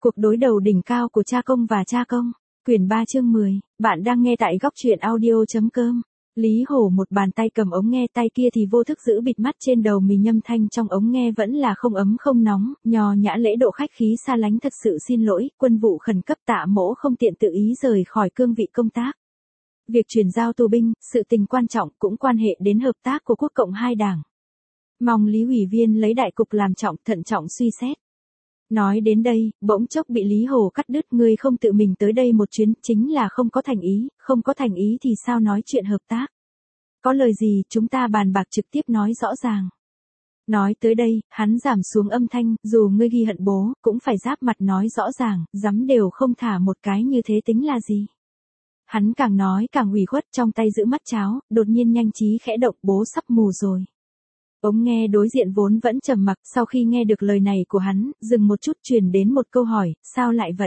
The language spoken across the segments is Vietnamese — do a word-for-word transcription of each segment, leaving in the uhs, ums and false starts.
Cuộc đối đầu đỉnh cao của cha công và cha công. Quyển ba chương mười, bạn đang nghe tại góc truyện audio.com. Lý Hổ một bàn tay cầm ống nghe, tay kia thì vô thức giữ bịt mắt trên đầu mì, nhâm thanh trong ống nghe vẫn là không ấm không nóng, nho nhã lễ độ khách khí xa lánh. Thật sự xin lỗi, quân vụ khẩn cấp, Tạ Mỗ không tiện tự ý rời khỏi cương vị công tác. Việc chuyển giao tù binh, sự tình quan trọng, cũng quan hệ đến hợp tác của quốc cộng hai đảng. Mong Lý ủy viên lấy đại cục làm trọng, thận trọng suy xét. Nói đến đây, bỗng chốc bị Lý Hổ cắt đứt. Ngươi không tự mình tới đây một chuyến, chính là không có thành ý, không có thành ý thì sao nói chuyện hợp tác. Có lời gì, chúng ta bàn bạc trực tiếp nói rõ ràng. Nói tới đây, hắn giảm xuống âm thanh, dù ngươi ghi hận bố, cũng phải giáp mặt nói rõ ràng, dám đều không thả một cái như thế tính là gì. Hắn càng nói càng ủy khuất, trong tay giữ mắt cháo, đột nhiên nhanh trí khẽ động, bố sắp mù rồi. Ống nghe đối diện vốn vẫn trầm mặc, sau khi nghe được lời này của hắn, dừng một chút, truyền đến một câu hỏi, sao lại vậy?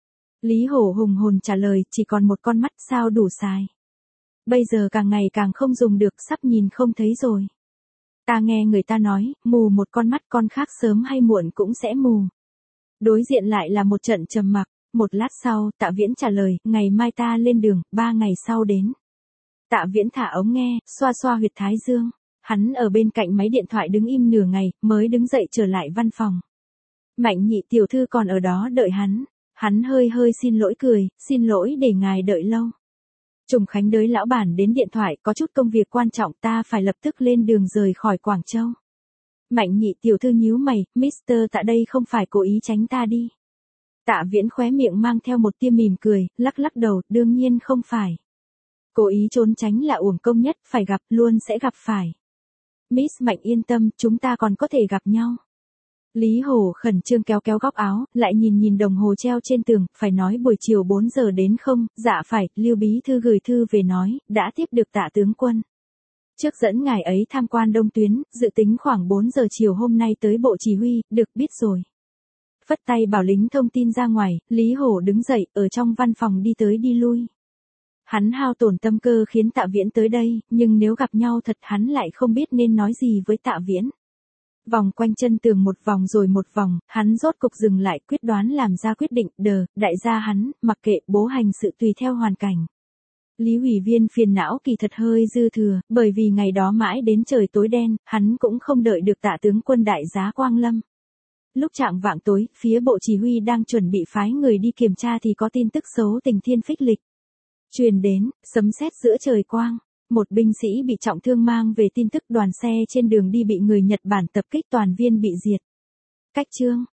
Lý Hổ hùng hồn trả lời, chỉ còn một con mắt, sao đủ xài? Bây giờ càng ngày càng không dùng được, sắp nhìn không thấy rồi. Ta nghe người ta nói, mù một con mắt, con khác sớm hay muộn cũng sẽ mù. Đối diện lại là một trận trầm mặc, một lát sau, Tạ Viễn trả lời, ngày mai ta lên đường, ba ngày sau đến. Tạ Viễn thả ống nghe, xoa xoa huyệt thái dương. Hắn ở bên cạnh máy điện thoại đứng im nửa ngày, mới đứng dậy trở lại văn phòng. Mạnh nhị tiểu thư còn ở đó đợi hắn. Hắn hơi hơi xin lỗi cười, xin lỗi để ngài đợi lâu. Trùng Khánh đới lão bản đến điện thoại, có chút công việc quan trọng, ta phải lập tức lên đường rời khỏi Quảng Châu. Mạnh nhị tiểu thư nhíu mày, Mister Tạ đây không phải cố ý tránh ta đi. Tạ Viễn khóe miệng mang theo một tia mỉm cười, lắc lắc đầu, đương nhiên không phải. Cố ý trốn tránh là uổng công nhất, phải gặp, luôn sẽ gặp phải. Miss Mạnh yên tâm, chúng ta còn có thể gặp nhau. Lý Hổ khẩn trương kéo kéo góc áo, lại nhìn nhìn đồng hồ treo trên tường, phải nói buổi chiều bốn giờ đến không, dạ phải, Lưu bí thư gửi thư về nói, đã tiếp được Tạ tướng quân. Trước dẫn ngài ấy tham quan Đông Tuyến, dự tính khoảng bốn giờ chiều hôm nay tới bộ chỉ huy, được biết rồi. Phất tay bảo lính thông tin ra ngoài, Lý Hổ đứng dậy, ở trong văn phòng đi tới đi lui. Hắn hao tổn tâm cơ khiến Tạ Viễn tới đây, nhưng nếu gặp nhau thật hắn lại không biết nên nói gì với Tạ Viễn. Vòng quanh chân tường một vòng rồi một vòng, hắn rốt cục dừng lại, quyết đoán làm ra quyết định, đờ, đại gia hắn, mặc kệ, bố hành sự tùy theo hoàn cảnh. Lý ủy viên phiền não kỳ thật hơi dư thừa, bởi vì ngày đó mãi đến trời tối đen, hắn cũng không đợi được Tạ tướng quân đại giá Quang Lâm. Lúc chạng vạng tối, phía bộ chỉ huy đang chuẩn bị phái người đi kiểm tra thì có tin tức xấu tình thiên phích lịch truyền đến, sấm sét giữa trời quang, một binh sĩ bị trọng thương mang về tin tức đoàn xe trên đường đi bị người Nhật Bản tập kích, toàn viên bị diệt. Cách chương